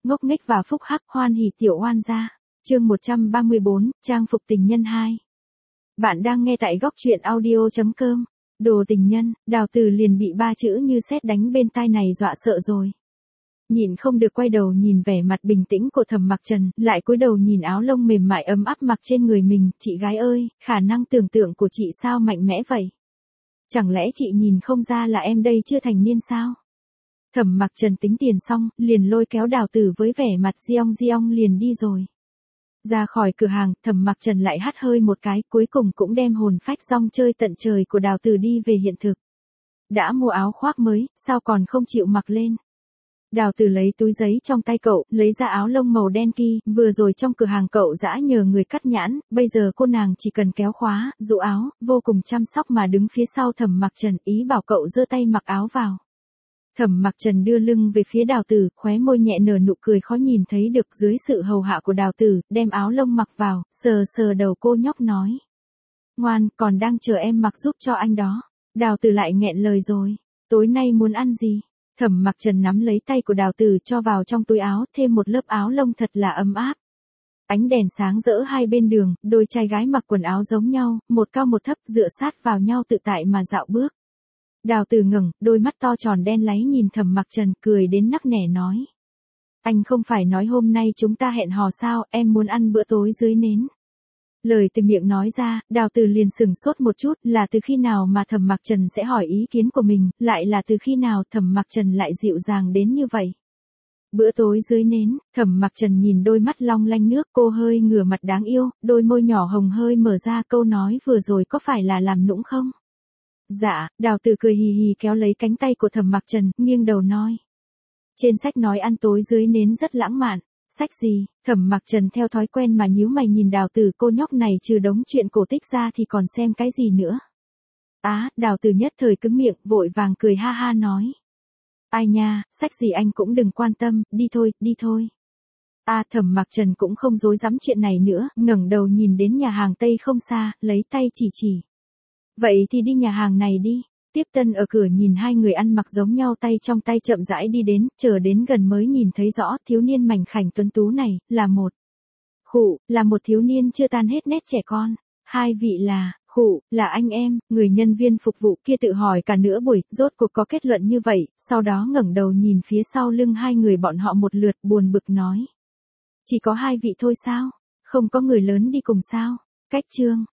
ngốc nghếch và phúc hắc, hoan hỉ tiểu oan gia. Chương 134, trang phục tình nhân 2. Bạn đang nghe tại góc truyện audio.com. Đồ tình nhân, Đào Từ liền bị ba chữ như sét đánh bên tai này dọa sợ rồi. Nhịn không được quay đầu nhìn vẻ mặt bình tĩnh của Thẩm Mặc Trần, lại cúi đầu nhìn áo lông mềm mại ấm áp mặc trên người mình, chị gái ơi, khả năng tưởng tượng của chị sao mạnh mẽ vậy? Chẳng lẽ chị nhìn không ra là em đây chưa thành niên sao? Thẩm Mặc Trần tính tiền xong, liền lôi kéo Đào Tử với vẻ mặt diong liền đi rồi. Ra khỏi cửa hàng, Thẩm Mặc Trần lại hắt hơi một cái, cuối cùng cũng đem hồn phách rong chơi tận trời của Đào Tử đi về hiện thực. Đã mua áo khoác mới, sao còn không chịu mặc lên? Đào Tử lấy túi giấy trong tay cậu, lấy ra áo lông màu đen kia, vừa rồi trong cửa hàng cậu dã nhờ người cắt nhãn, bây giờ cô nàng chỉ cần kéo khóa, dụ áo, vô cùng chăm sóc mà đứng phía sau Thẩm Mặc Trần, ý bảo cậu giơ tay mặc áo vào. Thẩm Mặc Trần đưa lưng về phía Đào Tử, khóe môi nhẹ nở nụ cười khó nhìn thấy được dưới sự hầu hạ của Đào Tử, đem áo lông mặc vào, sờ sờ đầu cô nhóc nói. Ngoan, còn đang chờ em mặc giúp cho anh đó. Đào Tử lại nghẹn lời rồi. Tối nay muốn ăn gì? Thẩm Mặc Trần nắm lấy tay của Đào Tử cho vào trong túi áo, thêm một lớp áo lông thật là ấm áp. Ánh đèn sáng rỡ hai bên đường, đôi trai gái mặc quần áo giống nhau, một cao một thấp dựa sát vào nhau tự tại mà dạo bước. Đào Tử ngẩng, đôi mắt to tròn đen láy nhìn Thẩm Mặc Trần, cười đến nắc nẻ nói. Anh không phải nói hôm nay chúng ta hẹn hò sao, em muốn ăn bữa tối dưới nến. Lời từ miệng nói ra, Đào Tử liền sửng sốt một chút, là từ khi nào mà Thẩm Mặc Trần sẽ hỏi ý kiến của mình, lại là từ khi nào Thẩm Mặc Trần lại dịu dàng đến như vậy. Bữa tối dưới nến, Thẩm Mặc Trần nhìn đôi mắt long lanh nước, cô hơi ngửa mặt đáng yêu, đôi môi nhỏ hồng hơi mở ra, câu nói vừa rồi có phải là làm nũng không? Dạ, Đào Tử cười hì hì kéo lấy cánh tay của Thẩm Mặc Trần, nghiêng đầu nói. Trên sách nói ăn tối dưới nến rất lãng mạn. Sách gì? Thẩm Mặc Trần theo thói quen mà nhíu mày nhìn Đào Tử, cô nhóc này trừ đống chuyện cổ tích ra thì còn xem cái gì nữa? Đào Tử nhất thời cứng miệng, vội vàng cười ha ha nói. Ai nha, sách gì anh cũng đừng quan tâm, đi thôi. Thẩm Mặc Trần cũng không dối dắm chuyện này nữa, ngẩng đầu nhìn đến nhà hàng Tây không xa, lấy tay chỉ. Vậy thì đi nhà hàng này đi. Tiếp tân ở cửa nhìn hai người ăn mặc giống nhau tay trong tay chậm rãi đi đến, chờ đến gần mới nhìn thấy rõ thiếu niên mảnh khảnh tuấn tú này, là một thiếu niên chưa tan hết nét trẻ con. Hai vị là anh em, người nhân viên phục vụ kia tự hỏi cả nửa buổi, rốt cuộc có kết luận như vậy, sau đó ngẩng đầu nhìn phía sau lưng hai người bọn họ một lượt buồn bực nói. Chỉ có hai vị thôi sao? Không có người lớn đi cùng sao? Cách chương.